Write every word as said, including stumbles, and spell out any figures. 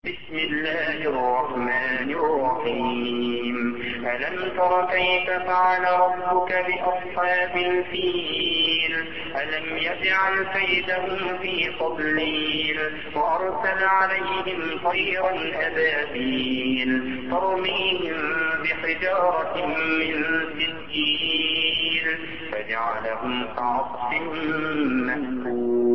بسم الله الرحمن الرحيم. ألم تر كيف فعل ربك بأصحاب الفيل؟ ألم يجعل كيدهم في تضليل وأرسل عليهم طيرا أبابيل ترميهم بحجارة من سجيل فجعلهم كعصف مأكول.